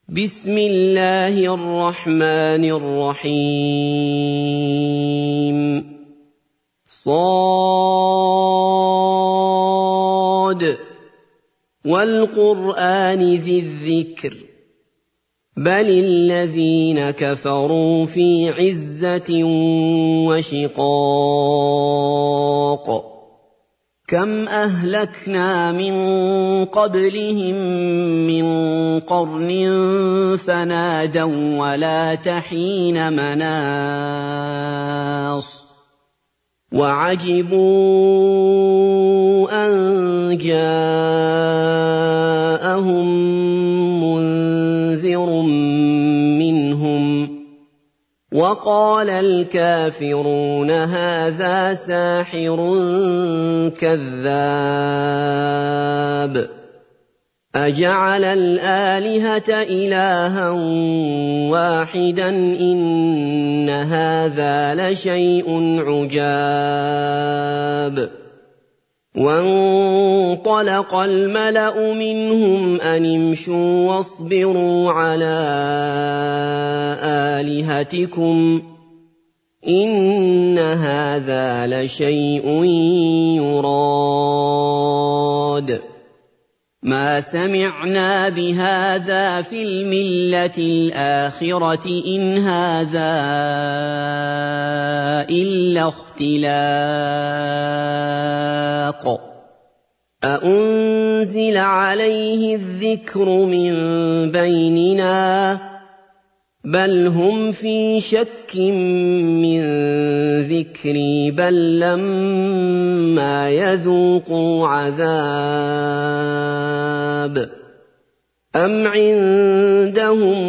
بسم الله الرحمن الرحيم صاد والقرآن ذي الذكر بل الذين كفروا في عزة وشقاق كم أهلكنا من قبلهم من قرن فنادوا ولا تحين مناص وعجبوا أن جاءهم منذر منهم وقال الكافرون هذا ساحر كذاب أجعل الآلهة إلها واحدا إن هذا لشيء عجاب وانطلق الملأ منهم أن امشوا واصبروا على آلهتكم إن هذا لشيء يراد ما سمعنا بهذا في الملة الآخرة إن هذا إلا اختلاق أأنزل عليه الذكر من بيننا بل هم في شك من ذكري بل لما يذوقوا عذاب أم عندهم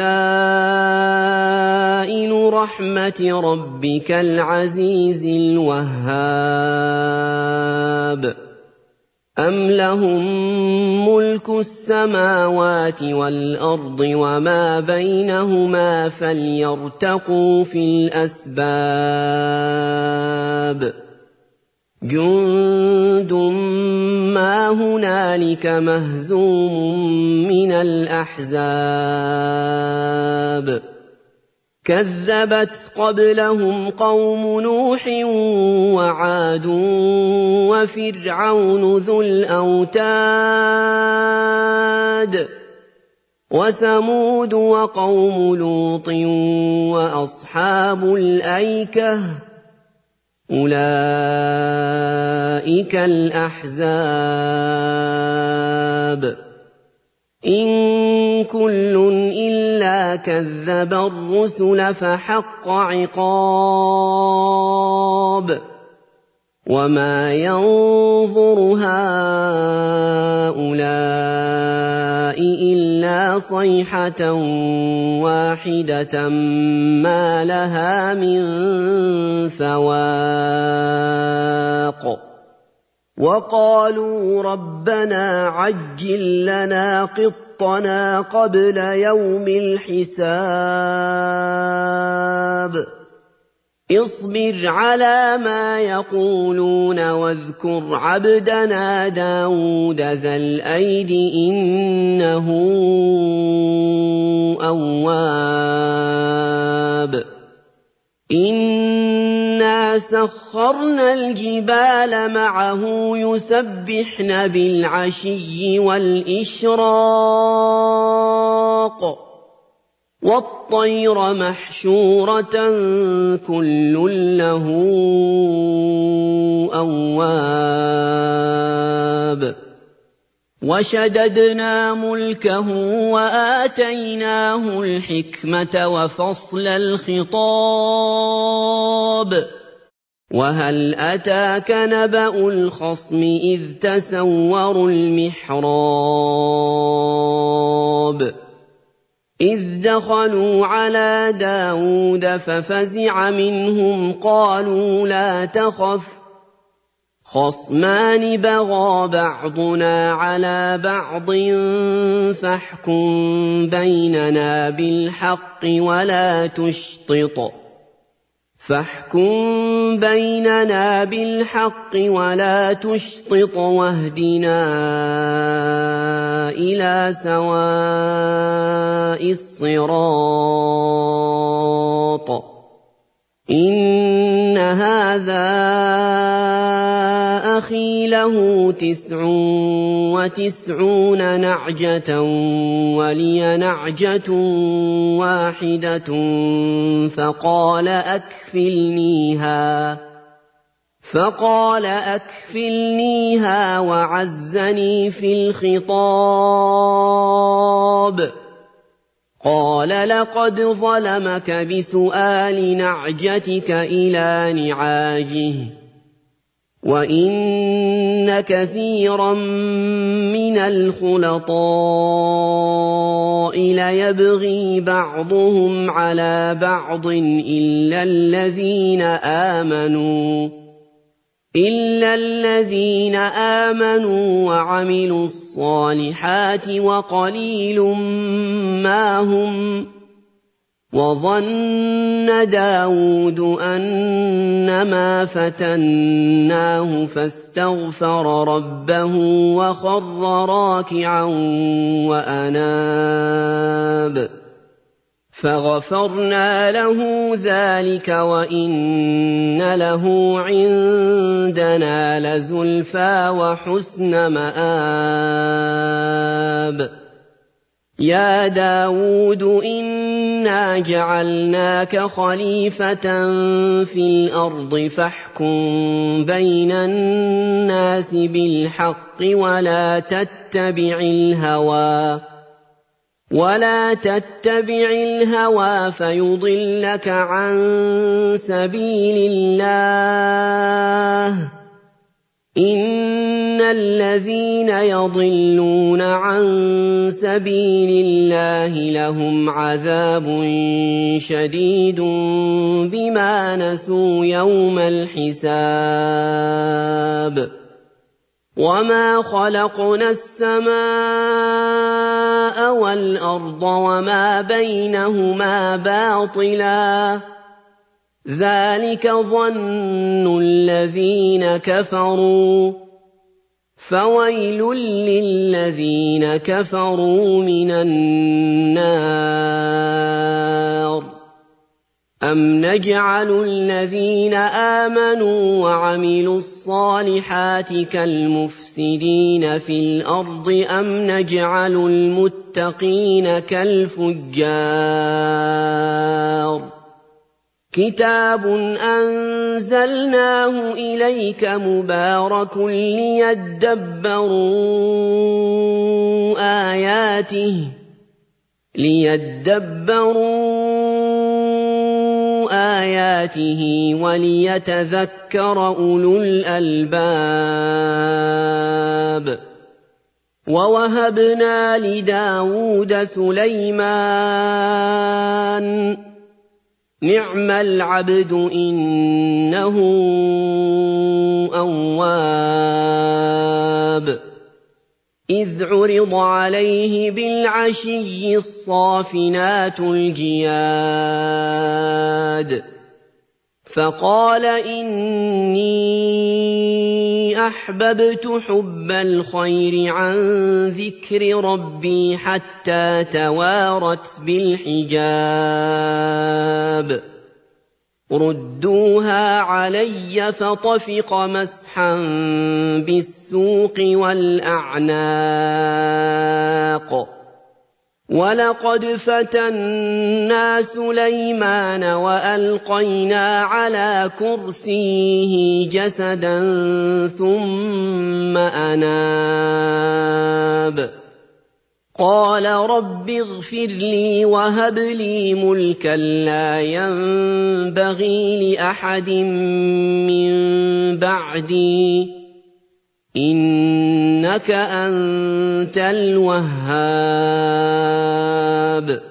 خزائن رحمة ربك العزيز الوهاب أم لهم ملك السماوات والأرض وما بينهما فليرتقوا في الأسباب جند ما هنالك مهزوم من الأحزاب كذبت قبلهم قوم نوح وعاد وفرعون ذو الأوتاد وثمود وقوم لوط وأصحاب الأيكة أولئك الأحزاب إن كل إلا كذب الرسل فحق عقاب وما ينظر هؤلاء إلا صيحة واحدة ما لها من فواق وقالوا ربنا عجل لنا قطنا قبل يوم الحساب اصبر على ما يقولون واذكر عبدنا داود ذا الأيد إنه أواب إنا سخرنا الجبال معه يسبحن بالعشي والإشراق والطير محشورة كل له أواب وشددنا ملكه وآتيناه الحكمة وفصل الخطاب وهل أتاك نبأ الخصم إذ تسوروا المحراب إذ دخلوا على داود ففزع منهم قالوا لا تخف خصمان بغى بعضنا على بعض فاحكم بيننا بالحق ولا تشطط فاحكم بيننا بالحق ولا تشطط واهدنا إلى سواء الصراط إن هذا أخي له 99 نعجة ولي نعجة واحدة فقال أكفلنيها وعزني في الخطاب قال لقد ظلمك بسؤال نعجتك إلى نعاجه وإن كثيرا من الخلطاء ليبغي بعضهم على بعض إلا الذين آمنوا وعملوا الصالحات وقليل ما هم وظن داود أنما فتناه فاستغفر ربه وخر راكعا وأناب فغفرنا له ذلك وإن له عندنا لزلفى وحسن مآب يا داود إنا جعلناك خليفة في الأرض فاحكم بين الناس بالحق ولا تتبع الهوى فيضلك عن سبيل الله إن الذين يضلون عن سبيل الله لهم عذاب شديد بما نسوا يوم الحساب وما خلقنا السماء والأرض وما بينهما باطلا ذلك ظن الذين كفروا فويل للذين كفروا من النار أم نجعل الذين آمنوا وعملوا الصالحات كالمفسدين في الأرض أم نجعل المتقين كالفجار كتاب أنزلناه إليك مبارك ليدبروا آياته وليتذكر أولو الألباب ووهبنا لداود سليمان نعم العبد إنه أواب إذ عرض عليه بالعشي الصافنات الجياد فقال إني أحببت حب الخير عن ذكر ربي حتى توارت بالحجاب ردوها علي فطفق مسحا بالسوق والأعناق ولقد فتنا سليمان وألقينا على كرسيه جسدا ثم أناب قال رب اغفر لي وهب لي ملكا لا ينبغي لأحد من بعدي إنك أنت الوهاب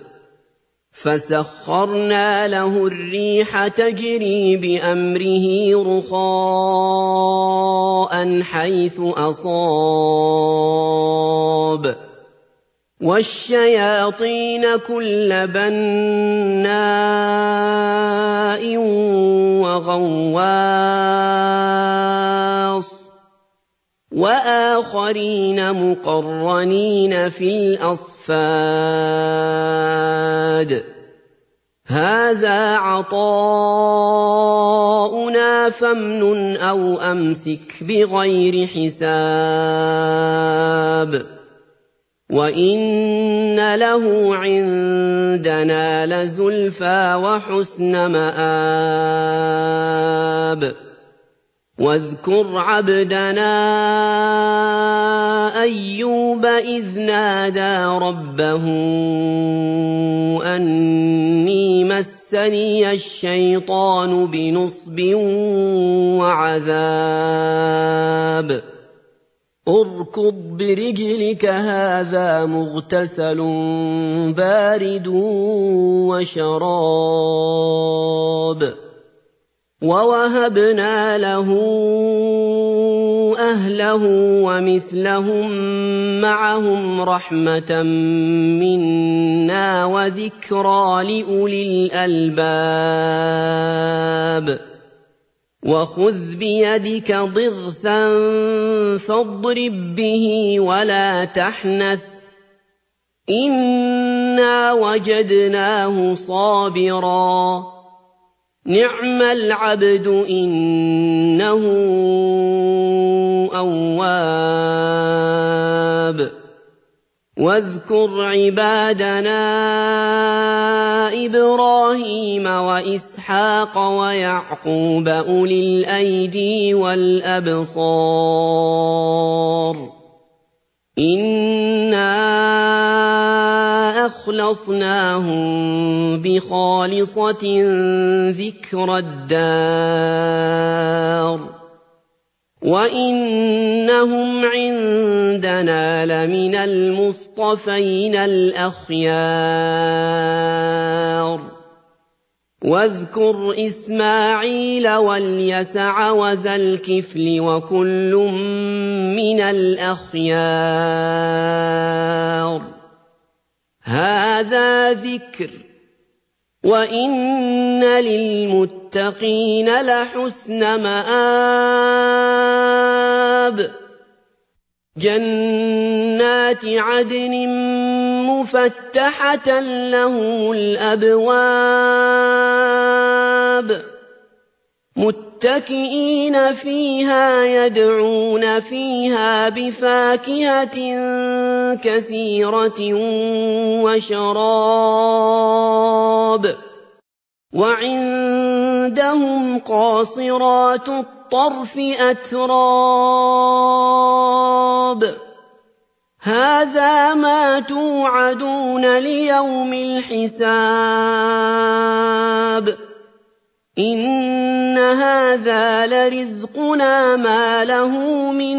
فسخرنا له الريح تجري بأمره رخاء حيث أصاب وَالشَّيَاطِينَ كُلَّ بَنَّاءٍ وَغَوَّاصٍ وَآخَرِينَ مُقَرَّنِينَ فِي الْأَصْفَادِ هَٰذَا عَطَاؤُنَا فَامْنُنْ أَوْ أَمْسِكْ بِغَيْرِ حِسَابٍ وَإِنَّ لَهُ عِندَنَا لَزُلْفَىٰ وَحُسْنَ مَآبٍ وَاذْكُرْ عَبْدَنَا أَيُّوبَ إِذْ نَادَىٰ رَبَّهُ أَنِّي مَسَّنِيَ الشَّيْطَانُ بِنُصْبٍ وَعَذَابٍ ارْكُضْ بِرِجْلِكَ هَٰذَا مُغْتَسَلٌ بَارِدٌ وَشَرَابٌ وَوَهَبْنَا لَهُ أَهْلَهُ وَمِثْلَهُم مَّعَهُمْ رَحْمَةً مِّنَّا وَذِكْرَىٰ لِأُولِي الْأَلْبَابِ وَخُذْ بِيَدِكَ ضِغْثًا فَاضْرِب بِّهِ وَلَا تَحْنَثْ ۗ إِنَّا وَجَدْنَاهُ صَابِرًا نِّعْمَ الْعَبْدُ إِنَّهُ أَوَّابٌ وَاذْكُرْ عِبَادَنَا إِبْرَاهِيمَ وَإِسْحَاقَ وَيَعْقُوبَ أُولِي الْأَيْدِي وَالْأَبْصَارِ إِنَّا أَخْلَصْنَاهُم بِخَالِصَةٍ ذِكْرَى الدَّارِ وَإِنَّهُمْ عِندَنَا لَمِنَ الْمُصْطَفَيْنَ الْأَخْيَارِ وَاذْكُرْ إِسْمَاعِيلَ وَالْيَسَعَ وَذَا الْكِفْلِ وَكُلٌّ مِّنَ الْأَخْيَارِ هَٰذَا ذِكْرٌ وَإِنَّ لِلْمُتَّقِينَ لَحُسْنَ مَآبٍ جَنَّاتِ عَدْنٍ مُّفَتَّحَةً لَّهُمُ الْأَبْوَابُ مُتَّكِئِينَ فِيهَا يَدْعُونَ فِيهَا بِفَاكِهَةٍ كَثِيرَةٍ وَشَرَابٍ وَعِندَهُمْ قَاصِرَاتُ الطَّرْفِ أَتْرَابٌ هَٰذَا مَا تُوعَدُونَ لِيَوْمِ الْحِسَابِ إِنَّ هَٰذَا لَرِزْقُنَا مَا لَهُ مِن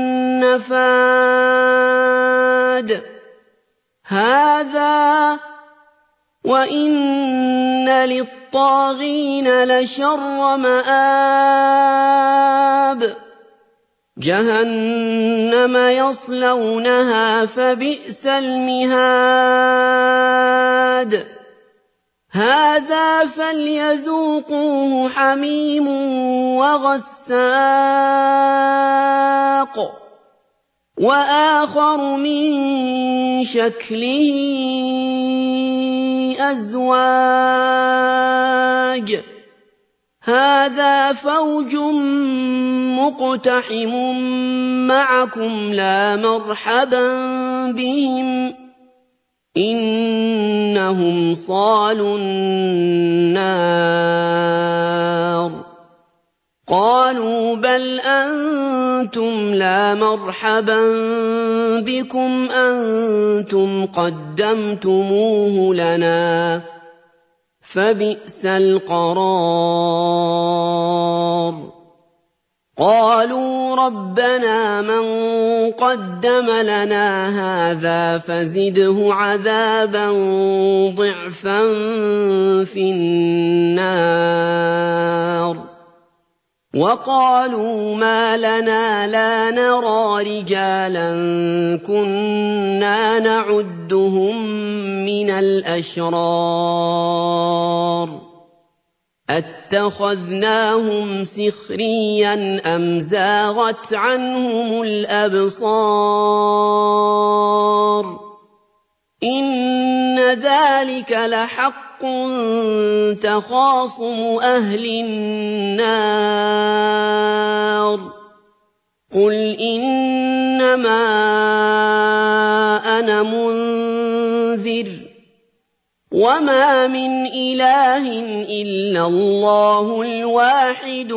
نَّفَادٍ هَٰذَا وَإِنَّ لِلطَّاغِينَ لَشَرَّ مَآبٍ جَهَنَّمَ يَصْلَوْنَهَا فَبِئْسَ الْمِهَادُ هَٰذَا فَلْيَذُوقُوهُ حَمِيمٌ وَغَسَّاقٌ وَآخَرُ مِن شَكْلِهِ أَزْوَاجٌ هَٰذَا فَوْجٌ مُّقْتَحِمٌ مَّعَكُمْ لَا مَرْحَبًا بِهِمْ ۚ إِنَّهُمْ صَالُو النَّارِ قَالُوا بَلْ أَنتُمْ لَا مَرْحَبًا بِكُمْ أَنتُمْ قَدَّمْتُمُوهُ لَنَا فَبِئْسَ الْقَرَارُ قَالُوا رَبَّنَا مَن قَدَّمَ لَنَا هَٰذَا فَزِدْهُ عَذَابًا ضِعْفًا فِي النَّارِ وَقَالُوا مَا لَنَا لَا نَرَىٰ رِجَالًا كُنَّا نَعُدُّهُم مِّنَ الْأَشْرَارِ أَتَّخَذْنَاهُمْ سِخْرِيًّا أَمْ زَاغَتْ عَنْهُمُ الْأَبْصَارُ إِنَّ ذَٰلِكَ لَحَقٌّ تَخَاصُمُ أَهْلِ النَّارِ قُلْ إِنَّمَا أَنَا مُنذِرٌ وَمَا مِنْ إِلَٰهٍ إِلَّا اللَّهُ الْوَاحِدُ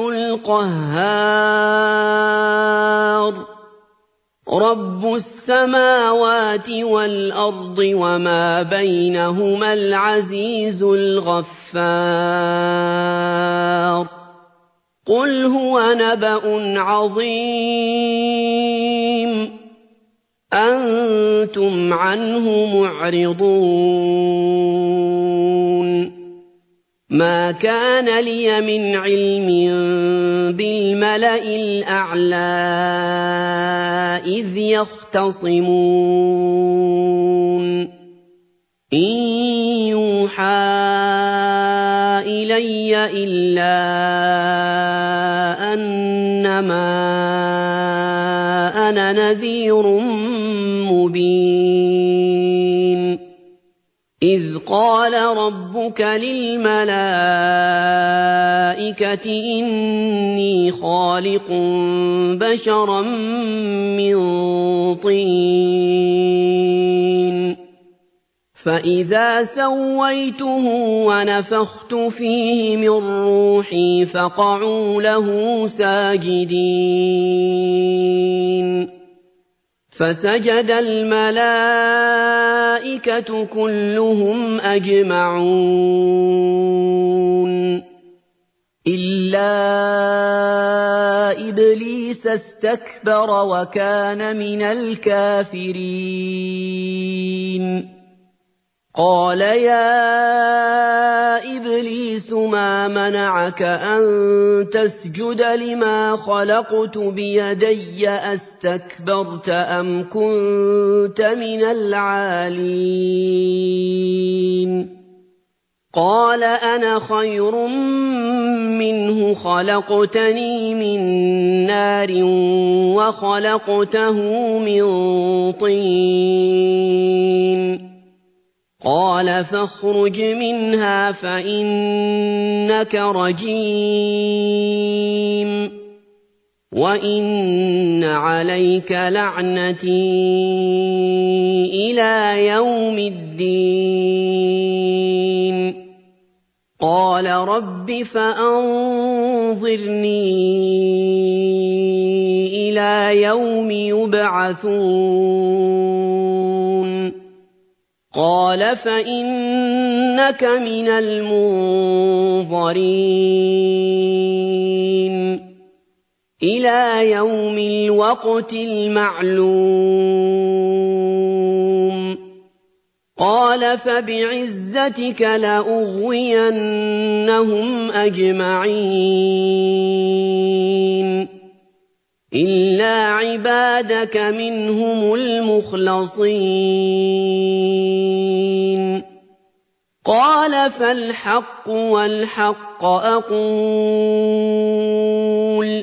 الْقَهَّارُ رَبُّ السَّمَاوَاتِ وَالْأَرْضِ وَمَا بَيْنَهُمَا الْعَزِيزُ الْغَفَّارُ قُلْ هُوَ نَبَأٌ عَظِيمٌ أَنتُمْ عَنْهُ مُعْرِضُونَ مَا كَانَ لِيَ مِنْ عِلْمٍ بِالْمَلَإِ الْأَعْلَىٰ إِذْ يَخْتَصِمُونَ إِن يُوحَىٰ إِلَيَّ إِلَّا أَنَّمَا أَنَا نَذِيرٌ مُّبِينٌ إِذْ قَالَ رَبُّكَ لِلْمَلَائِكَةِ إِنِّي خَالِقٌ بَشَرًا مِّن طِينٍ فَإِذَا سَوَّيْتُهُ وَنَفَخْتُ فِيهِ مِن رُّوحِي فَقَعُوا لَهُ سَاجِدِينَ فَسَجَدَ الْمَلَائِكَةُ كُلُّهُمْ أَجْمَعُونَ إِلَّا إِبْلِيسَ اسْتَكْبَرَ وَكَانَ مِنَ الْكَافِرِينَ قَالَ يَا إِبْلِيسُ مَا مَنَعَكَ أَن تَسْجُدَ لِمَا خَلَقْتُ بِيَدَيَّ أَسْتَكْبَرْتَ أَمْ كُنتَ مِنَ الْعَالِينَ قَالَ أَنَا خَيْرٌ مِّنْهُ خَلَقْتَنِي مِن نَّارٍ وَخَلَقْتَهُ مِن طِينٍ قَالَ فَاخْرُجْ مِنْهَا فَإِنَّكَ رَجِيمٌ وَإِنَّ عَلَيْكَ لَعْنَتِي إِلَىٰ يَوْمِ الدِّينِ قَالَ رَبِّ فَأَنظِرْنِي إِلَىٰ يَوْمِ يُبْعَثُونَ قَالَ فَإِنَّكَ مِنَ الْمُنظَرِينَ إِلَىٰ يَوْمِ الْوَقْتِ الْمَعْلُومِ قَالَ فَبِعِزَّتِكَ لَأُغْوِيَنَّهُمْ أَجْمَعِينَ إِلَّا عِبَادَكَ مِنْهُمُ الْمُخْلَصِينَ قَالَ فَالْحَقُّ وَالْحَقَّ أَقُولُ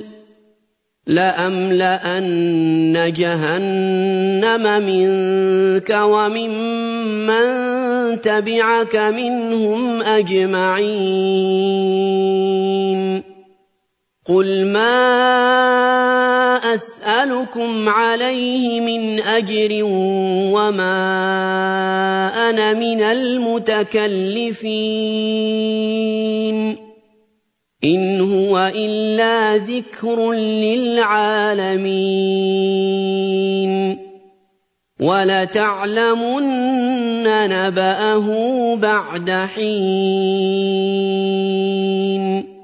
لَأَمْلَأَنَّ جَهَنَّمَ مِنكَ وَمِمَّن تَبِعَكَ مِنْهُمْ أَجْمَعِينَ قُلْ مَا أَسْأَلُكُمْ عَلَيْهِ مِنْ أَجْرٍ وَمَا أَنَا مِنَ الْمُتَكَلِّفِينَ إِنْ هُوَ إِلَّا ذِكْرٌ لِّلْعَالَمِينَ وَلَتَعْلَمُنَّ نَبَأَهُ بَعْدَ حِينٍ